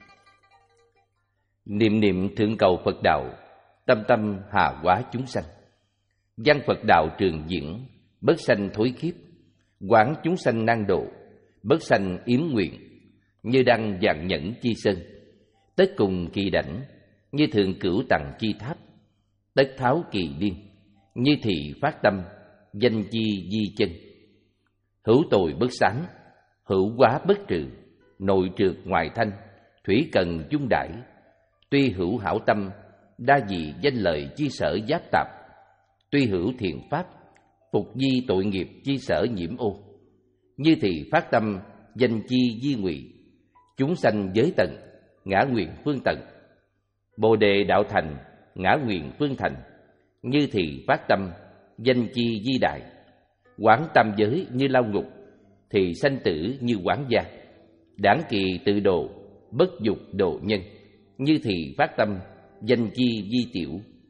[SPEAKER 1] Niệm niệm thượng cầu Phật đạo, tâm tâm hà hóa chúng sanh. Văn Phật đạo trường diễn, bất sanh thối khiếp. Quán chúng sanh nan độ, bất sanh yếm nguyện. Như đăng vạn nhẫn chi sơn, tất cùng kỳ đảnh. Như thượng cửu tầng chi tháp, tất tháo kỳ liên. Như thị phát tâm, danh chi di chân. Hữu tội bất sánh, hữu quá bất trừ, nội trượt ngoại thanh, thủy cần chung đãi. Tuy hữu hảo tâm, đa dị danh lời chi sở giáp tạp. Tuy hữu thiện pháp, phục di tội nghiệp chi sở nhiễm ô. Như thì phát tâm, danh chi di ngụy. Chúng sanh giới tận, ngã nguyện phương tận. Bồ đề đạo thành, ngã nguyện phương thành. Như thì phát tâm, danh chi di đại. Quán tam giới như lao ngục, thì sanh tử như quán gia. Đảng kỳ tự độ, bất dục độ nhân. Như thì phát tâm, danh chi di tiểu.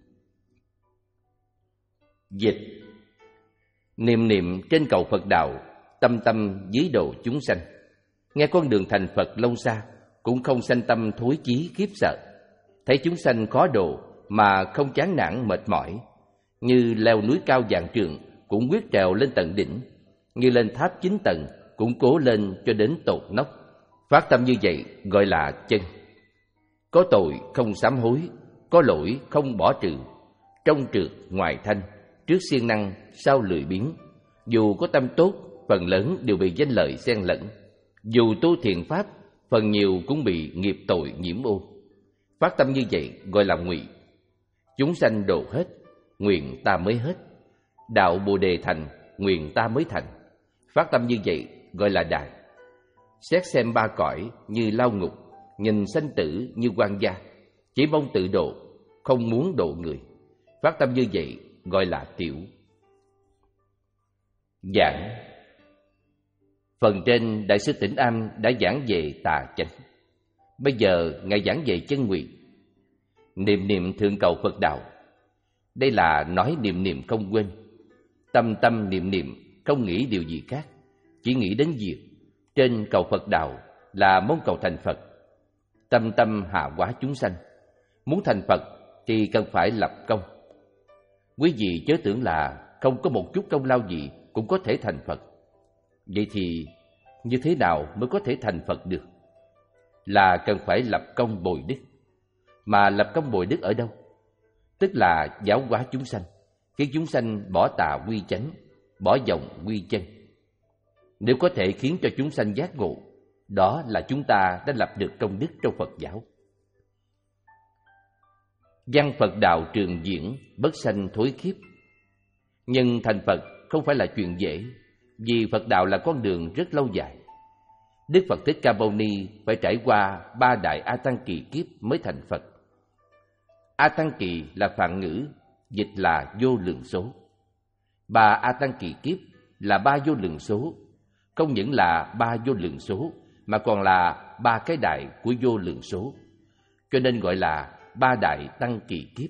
[SPEAKER 1] Dịch: niệm niệm trên cầu Phật đạo, tâm tâm dưới độ chúng sanh. Nghe con đường thành Phật lâu xa, cũng không sanh tâm thối chí khiếp sợ. Thấy chúng sanh khó độ mà không chán nản mệt mỏi. Như leo núi cao vạn trượng, cũng quyết trèo lên tận đỉnh. Như lên tháp chín tầng, cũng cố lên cho đến tột nóc. Phát tâm như vậy gọi là chân. Có tội không sám hối, có lỗi không bỏ trừ. Trong trượt ngoài thanh, trước siêng năng sau lười biếng. Dù có tâm tốt, phần lớn đều bị danh lợi xen lẫn. Dù tu thiện pháp, phần nhiều cũng bị nghiệp tội nhiễm ô. Phát tâm như vậy gọi là ngụy. Chúng sanh độ hết, nguyện ta mới hết. Đạo Bồ đề thành, nguyện ta mới thành. Phát tâm như vậy gọi là đại. Xét xem ba cõi như lao ngục, nhìn sanh tử như quan gia. Chỉ mong tự độ, không muốn độ người. Phát tâm như vậy gọi là tiểu. Giảng. Phần trên Đại sư Tĩnh Am đã giảng về tà chánh. Bây giờ Ngài giảng về chân nguyện. Niệm niệm thượng cầu Phật đạo. Đây là nói niệm niệm không quên. Tâm tâm niệm niệm không nghĩ điều gì khác, chỉ nghĩ đến việc trên cầu Phật đạo là mong cầu thành Phật. Tâm tâm hạ hóa chúng sanh. Muốn thành Phật thì cần phải lập công. Quý vị chớ tưởng là không có một chút công lao gì cũng có thể thành Phật. Vậy thì như thế nào mới có thể thành Phật được? Là cần phải lập công bồi đức. Mà lập công bồi đức ở đâu? Tức là giáo hóa chúng sanh, khiến chúng sanh bỏ tà quy chánh, bỏ vọng quy chân. Nếu có thể khiến cho chúng sanh giác ngộ, đó là chúng ta đã lập được công đức trong Phật giáo. Văn Phật đạo trường diễn, bất sanh thối khiếp. Nhưng thành Phật không phải là chuyện dễ, vì Phật đạo là con đường rất lâu dài. Đức Phật Thích Ca Mâu Ni phải trải qua ba đại A Tăng kỳ kiếp mới thành Phật. A Tăng kỳ là phạn ngữ, dịch là vô lượng số. Ba A Tăng kỳ kiếp là ba vô lượng số, không những là ba vô lượng số mà còn là ba cái đại của vô lượng số, cho nên gọi là ba đại tăng kỳ kiếp.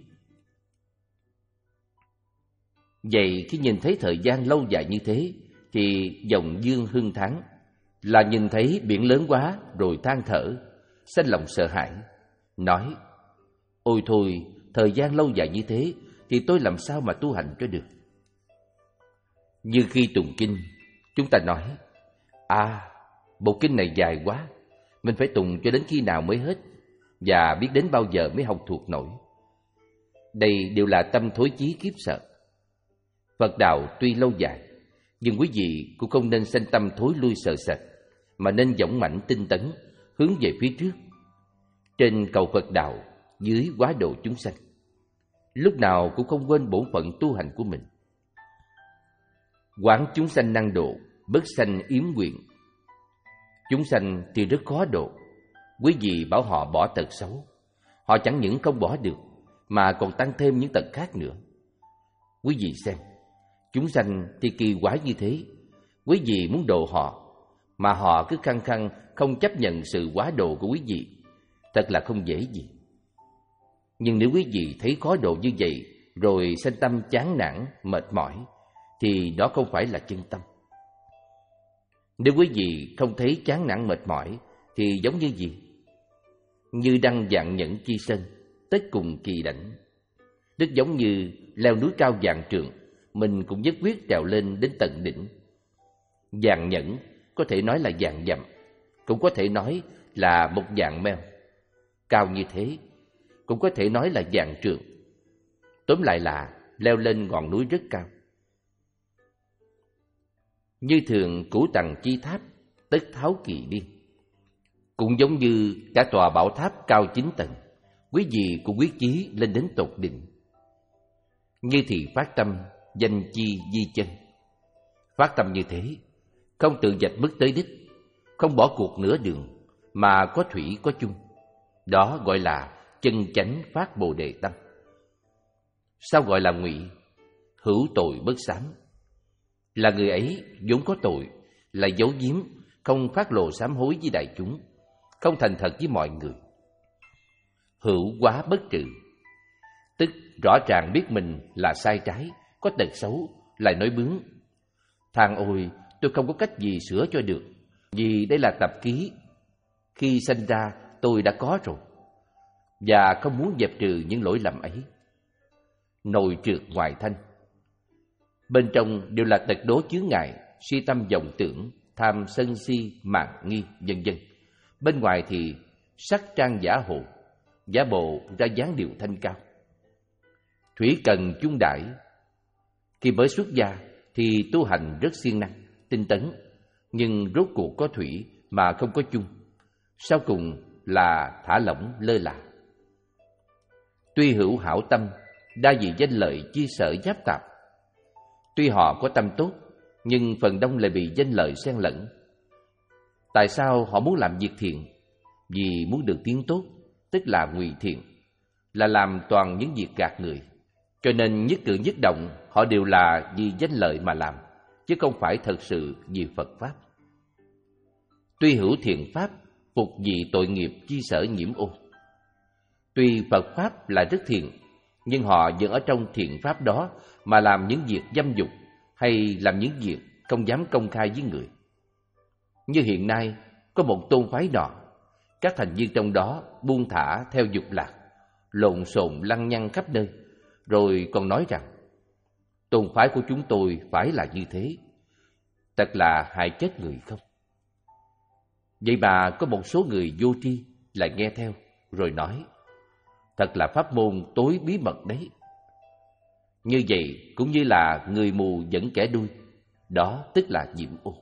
[SPEAKER 1] Vậy khi nhìn thấy thời gian lâu dài như thế thì dòng dương hưng thắng, là nhìn thấy biển lớn quá rồi than thở, sanh lòng sợ hãi, nói: ôi thôi, thời gian lâu dài như thế thì tôi làm sao mà tu hành cho được. Như khi tụng kinh, chúng ta nói: à, bộ kinh này dài quá, mình phải tụng cho đến khi nào mới hết, và biết đến bao giờ mới học thuộc nổi. Đây đều là tâm thối chí kiếp sợ. Phật đạo tuy lâu dài, nhưng quý vị cũng không nên sanh tâm thối lui sợ sệt, mà nên dũng mãnh tinh tấn, hướng về phía trước. Trên cầu Phật đạo, dưới hóa độ chúng sanh. Lúc nào cũng không quên bổn phận tu hành của mình. Quán chúng sanh năng độ, bất sanh yếm nguyện. Chúng sanh thì rất khó độ. Quý vị bảo họ bỏ tật xấu, họ chẳng những không bỏ được, mà còn tăng thêm những tật khác nữa. Quý vị xem, chúng sanh thì kỳ quái như thế, quý vị muốn độ họ, mà họ cứ khăng khăng không chấp nhận sự quá độ của quý vị, thật là không dễ gì. Nhưng nếu quý vị thấy khó độ như vậy, rồi sanh tâm chán nản, mệt mỏi, thì đó không phải là chân tâm. Nếu quý vị không thấy chán nản mệt mỏi, thì giống như gì? Như đăng vạn nhẫn chi sơn, tất cùng kỳ đảnh. Tức giống như leo núi cao vạn trượng, mình cũng nhất quyết trèo lên đến tận đỉnh. Vạn nhẫn có thể nói là vạn dặm, cũng có thể nói là một vạn meo. Cao như thế, cũng có thể nói là vạn trượng. Tóm lại là leo lên ngọn núi rất cao. Như thường cửu tầng chi tháp, tất tháo kỳ biên. Cũng giống như cả tòa bảo tháp cao chín tầng, quý vị cũng quyết chí lên đến tột đỉnh. Như thì phát tâm, danh chi di chân. Phát tâm như thế, không tự dạch bước tới đích, không bỏ cuộc nửa đường, mà có thủy có chung. Đó gọi là chân chánh phát Bồ Đề tâm. Sao gọi là ngụy? Hữu tội bất sám. Là người ấy vốn có tội, là giấu giếm, không phát lộ sám hối với đại chúng, không thành thật với mọi người. Hữu quá bất trừ, tức rõ ràng biết mình là sai trái, có tật xấu, lại nói bướng. Than ôi, tôi không có cách gì sửa cho được, vì đây là tập ký. Khi sinh ra tôi đã có rồi, và không muốn dẹp trừ những lỗi lầm ấy. Nội trượt ngoại thanh, bên trong đều là tật đố chướng ngại, si tâm vọng tưởng, tham sân si, mạn nghi, vân vân. Bên ngoài thì sắc trang giả hộ, giả bộ ra dáng điệu thanh cao. Thủy cần chung đãi, khi mới xuất gia thì tu hành rất siêng năng, tinh tấn, nhưng rốt cuộc có thủy mà không có chung, sau cùng là thả lỏng lơ là. Tuy hữu hảo tâm, đa vì danh lợi chi sở giáp tạp. Tuy họ có tâm tốt, nhưng phần đông lại bị danh lợi xen lẫn. Tại sao họ muốn làm việc thiện? Vì muốn được tiếng tốt, tức là ngụy thiện, là làm toàn những việc gạt người. Cho nên nhất cử nhất động họ đều là vì danh lợi mà làm, chứ không phải thật sự vì Phật Pháp. Tuy hữu thiện Pháp, phục vì tội nghiệp chi sở nhiễm ô. Tuy Phật Pháp là rất thiện, nhưng họ vẫn ở trong thiện Pháp đó mà làm những việc dâm dục, hay làm những việc không dám công khai với người. Như hiện nay, có một tôn phái nọ, các thành viên trong đó buông thả theo dục lạc, lộn xộn lăng nhăng khắp nơi, rồi còn nói rằng tôn phái của chúng tôi phải là như thế. Thật là hại chết người không? Vậy mà có một số người vô tri lại nghe theo, rồi nói thật là pháp môn tối bí mật đấy. Như vậy cũng như là người mù dẫn kẻ đuôi, đó tức là nhiễm ô.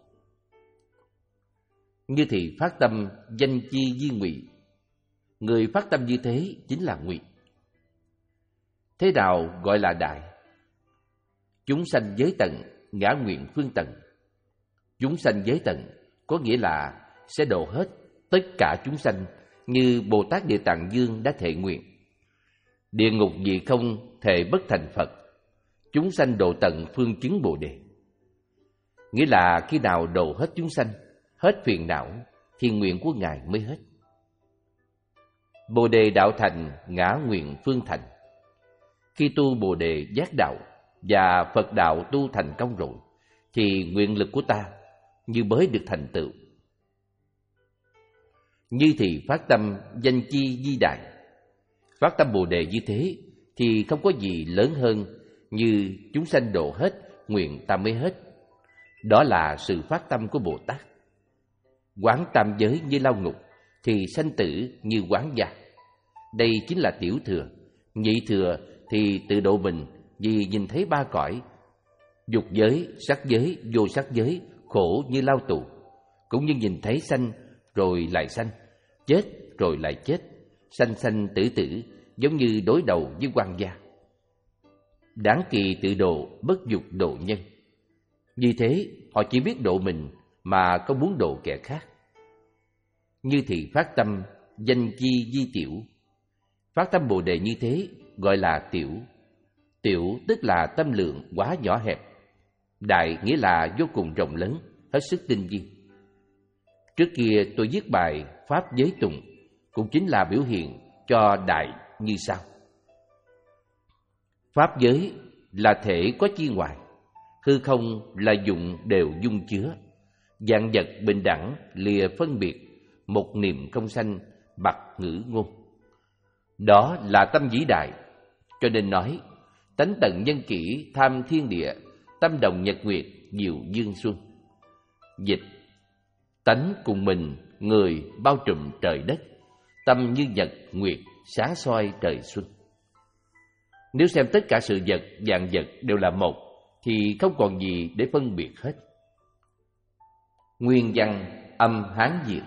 [SPEAKER 1] Như thì phát tâm danh chi di ngụy, người phát tâm như thế chính là ngụy. Thế nào gọi là đại? Chúng sanh giới tận, ngã nguyện phương tận. Chúng sanh giới tận có nghĩa là sẽ độ hết tất cả chúng sanh, như Bồ Tát Địa Tạng Dương đã thệ nguyện. Địa ngục vị không thệ bất thành Phật, chúng sanh độ tận phương chứng Bồ Đề. Nghĩa là khi nào độ hết chúng sanh, hết phiền não, thì nguyện của Ngài mới hết. Bồ Đề đạo thành, ngã nguyện phương thành. Khi tu Bồ Đề giác đạo và Phật đạo tu thành công rồi, thì nguyện lực của ta như mới được thành tựu. Như thì phát tâm danh chi di đại. Phát tâm Bồ Đề như thế thì không có gì lớn hơn như chúng sanh độ hết, nguyện ta mới hết. Đó là sự phát tâm của Bồ Tát. Quán tam giới như lao ngục, thì sanh tử như quán gia. Đây chính là tiểu thừa. Nhị thừa thì tự độ mình vì nhìn thấy ba cõi, dục giới, sắc giới, vô sắc giới, khổ như lao tù, cũng như nhìn thấy sanh rồi lại sanh, chết rồi lại chết, sanh sanh tử tử, giống như đối đầu với quan gia. Đáng kỳ tự độ, bất dục độ nhân. Như thế họ chỉ biết độ mình mà không muốn độ kẻ khác. Như thì phát tâm danh chi di tiểu. Phát tâm Bồ Đề như thế gọi là tiểu. Tiểu tức là tâm lượng quá nhỏ hẹp. Đại nghĩa là vô cùng rộng lớn, hết sức tinh vi. Trước kia tôi viết bài Pháp Giới Tùng, cũng chính là biểu hiện cho đại như sau. Pháp giới là thể có chi ngoài, hư không là dụng đều dung chứa. Vạn vật bình đẳng lìa phân biệt, một niệm không sanh bặt ngữ ngôn. Đó là tâm vĩ đại, cho nên nói tánh tận nhân kỷ tham thiên địa, tâm đồng nhật nguyệt diệu dương xuân. Dịch: tánh cùng mình người bao trùm trời đất, tâm như nhật nguyệt sáng soi trời xuân. Nếu xem tất cả sự vật, vạn vật đều là một, thì không còn gì để phân biệt hết. Nguyên văn âm Hán Việt.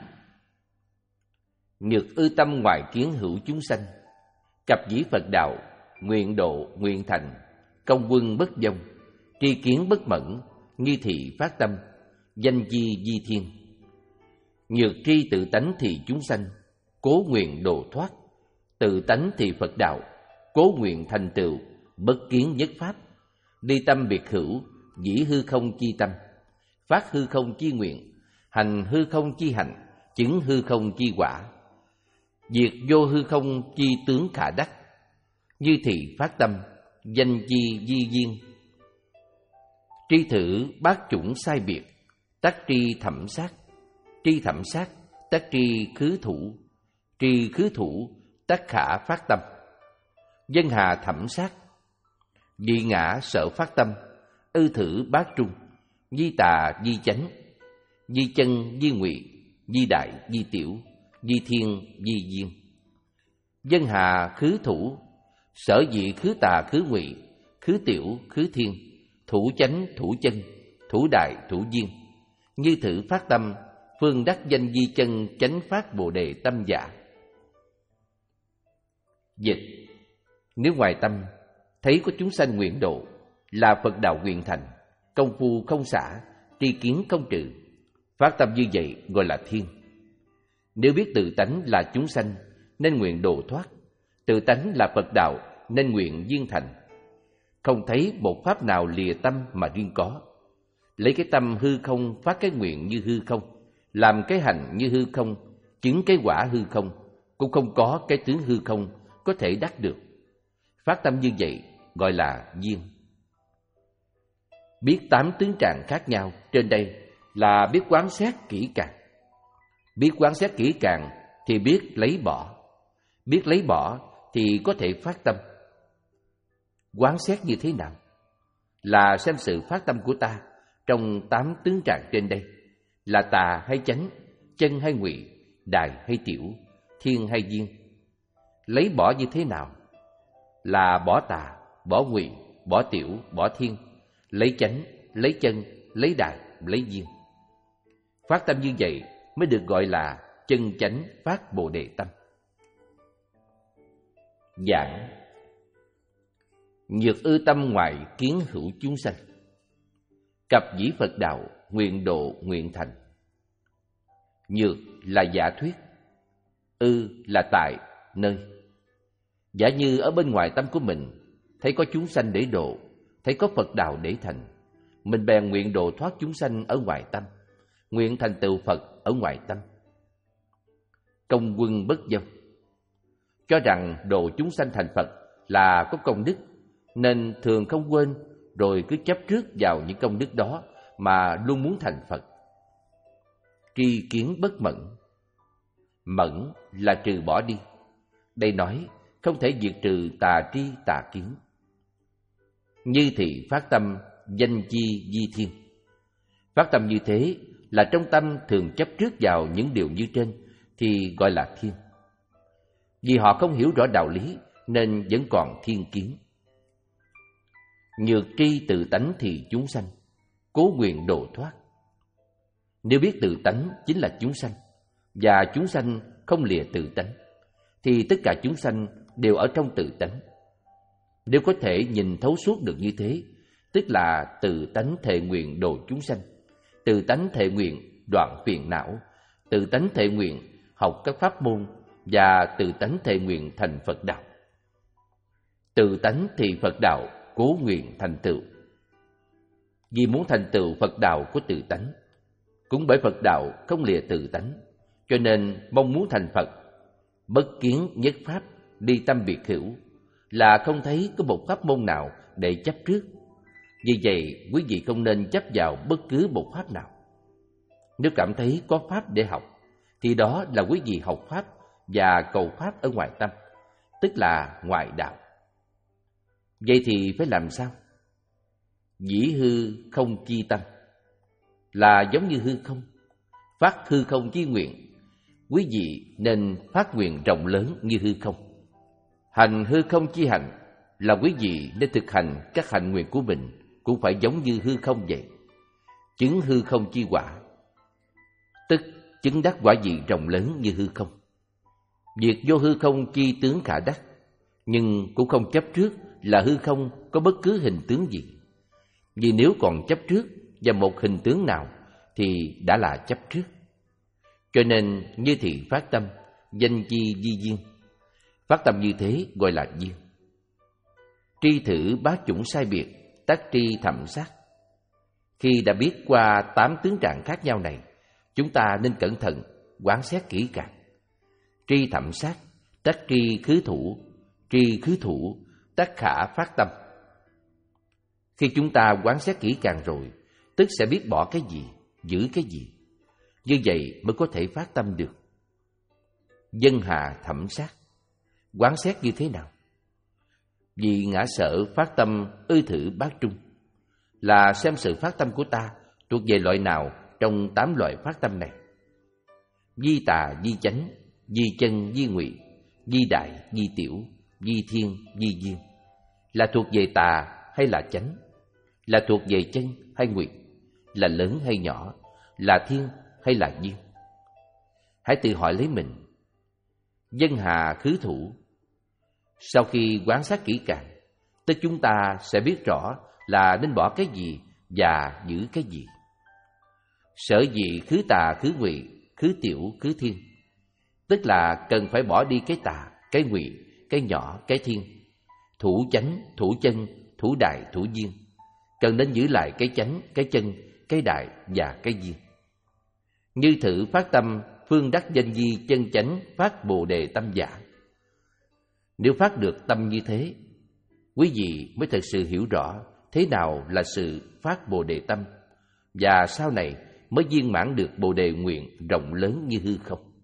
[SPEAKER 1] Nhược ư tâm ngoài kiến hữu chúng sanh, cập dĩ Phật đạo, nguyện độ nguyện thành, công quân bất vong, tri kiến bất mẫn, nghi thị phát tâm, danh chi di thiên. Nhược tri tự tánh thì chúng sanh, cố nguyện độ thoát, Tự tánh thì Phật đạo, cố nguyện thành tựu, bất kiến nhất pháp, ly tâm biệt hữu, dĩ hư không chi tâm, phát hư không chi nguyện, hành hư không chi hành, chứng hư không chi quả, diệt vô hư không chi tướng khả đắc, như thị phát tâm, danh chi di duyên. Tri thử bát chủng sai biệt, tắc tri thẩm sát, tri thẩm sát, tắc tri khứ thủ, tri khứ thủ, tắc khả phát tâm. Dân hà thẩm sát, dị ngã sợ phát tâm, ư thử bát trung, di tà di chánh, di chân di ngụy, di đại di tiểu, di thiên di duyên. Dân hà khứ thủ, sở dị khứ tà khứ ngụy, khứ tiểu khứ thiên, thủ chánh thủ chân, thủ đại thủ duyên. Như thử phát tâm, phương đắc danh di chân chánh phát bồ đề tâm giả. Dịch: nếu ngoài tâm thấy có chúng sanh nguyện độ, là Phật đạo nguyện thành, công phu không xả, tri kiến không trừ, phát tâm như vậy gọi là thiên. Nếu biết tự tánh là chúng sanh nên nguyện độ thoát, tự tánh là Phật đạo nên nguyện duyên thành, không thấy một pháp nào lìa tâm mà riêng có, lấy cái tâm hư không phát cái nguyện như hư không, làm cái hành như hư không, chứng cái quả hư không, cũng không có cái tướng hư không có thể đắc được. Phát tâm như vậy gọi là duyên. Biết tám tướng trạng khác nhau trên đây là biết quán xét kỹ càng. Biết quán xét kỹ càng thì biết lấy bỏ. Biết lấy bỏ thì có thể phát tâm. Quán xét như thế nào? Là xem sự phát tâm của ta trong tám tướng trạng trên đây là tà hay chánh, chân hay ngụy, đại hay tiểu, thiên hay duyên. Lấy bỏ như thế nào? Là bỏ tà, bỏ ngụy, bỏ tiểu, bỏ thiên, lấy chánh, lấy chân, lấy đại, lấy duyên. Phát tâm như vậy mới được gọi là chân chánh phát bồ đề tâm. Giảng: nhược ư tâm ngoại kiến hữu chúng sanh, cập dĩ Phật đạo nguyện độ nguyện thành. Nhược là giả thuyết, ư là tại, nơi. Giả như ở bên ngoài tâm của mình thấy có chúng sanh để độ, thấy có Phật đạo để thành, mình bèn nguyện độ thoát chúng sanh ở ngoài tâm, nguyện thành tựu Phật ở ngoài tâm. Công quân bất dông, cho rằng độ chúng sanh thành Phật là có công đức, nên thường không quên rồi cứ chấp trước vào những công đức đó mà luôn muốn thành Phật. Tri kiến bất mẫn, mẫn là trừ bỏ đi. Đây nói không thể diệt trừ tà tri tà kiến. Như thị phát tâm, danh chi di thiên. Phát tâm như thế là trong tâm thường chấp trước vào những điều như trên thì gọi là thiên. Vì họ không hiểu rõ đạo lý nên vẫn còn thiên kiến. Nhược tri tự tánh thì chúng sanh, cố nguyện độ thoát. Nếu biết tự tánh chính là chúng sanh, và chúng sanh không lìa tự tánh, thì tất cả chúng sanh đều ở trong tự tánh. Nếu có thể nhìn thấu suốt được như thế, tức là tự tánh thệ nguyện độ chúng sanh, tự tánh thệ nguyện đoạn phiền não, tự tánh thệ nguyện học các pháp môn, và tự tánh thệ nguyện thành Phật đạo. Tự tánh thì Phật đạo cố nguyện thành tựu. Vì muốn thành tựu Phật đạo của tự tánh, cũng bởi Phật đạo không lìa tự tánh, cho nên mong muốn thành Phật, bất kiến nhất pháp, đi tâm biệt hữu, là không thấy có một pháp môn nào để chấp trước. Vì vậy, quý vị không nên chấp vào bất cứ một pháp nào. Nếu cảm thấy có pháp để học, thì đó là quý vị học pháp và cầu pháp ở ngoài tâm, tức là ngoại đạo. Vậy thì phải làm sao? Dĩ hư không chi tâm, là giống như hư không, phát hư không chi nguyện. Quý vị nên phát nguyện rộng lớn như hư không. Hành hư không chi hành, là quý vị nên thực hành các hạnh nguyện của mình cũng phải giống như hư không vậy. Chứng hư không chi quả, tức chứng đắc quả vị rộng lớn như hư không. Việc vô hư không chi tướng khả đắc, nhưng cũng không chấp trước là hư không có bất cứ hình tướng gì. Vì nếu còn chấp trước vào một hình tướng nào thì đã là chấp trước. Cho nên như thị phát tâm, danh chi di duyên. Phát tâm như thế gọi là duyên. Tri thử bát chủng sai biệt, tác tri thậm sát. Khi đã biết qua tám tướng trạng khác nhau này, chúng ta nên cẩn thận, quán xét kỹ càng. Tri thậm sát, tác tri khứ thủ, tri khứ thủ, tác khả phát tâm. Khi chúng ta quán xét kỹ càng rồi, tức sẽ biết bỏ cái gì, giữ cái gì. Như vậy mới có thể phát tâm được. Dân hà thẩm sát, quán xét như thế nào? Vì ngã sở phát tâm ư thử bát trung, là xem sự phát tâm của ta thuộc về loại nào trong tám loại phát tâm này. Di tà, di chánh, di chân, di ngụy, di đại, di tiểu, di thiên, di duyên. Là thuộc về tà hay là chánh? Là thuộc về chân hay ngụy? Là lớn hay nhỏ? Là thiên hay là duyên? Hãy tự hỏi lấy mình. Dân hà khứ thủ. Sau khi quán sát kỹ càng, tức chúng ta sẽ biết rõ là nên bỏ cái gì và giữ cái gì. Sở dĩ khứ tà, khứ ngụy, khứ tiểu, khứ thiên, tức là cần phải bỏ đi cái tà, cái ngụy, cái nhỏ, cái thiên. Thủ chánh, thủ chân, thủ đại, thủ duyên. Cần nên giữ lại cái chánh, cái chân, cái đại và cái duyên. Như thử phát tâm phương đắc danh di chân chánh phát bồ đề tâm giả. Nếu phát được tâm như thế, quý vị mới thật sự hiểu rõ thế nào là sự phát bồ đề tâm, và sau này mới viên mãn được bồ đề nguyện rộng lớn như hư không.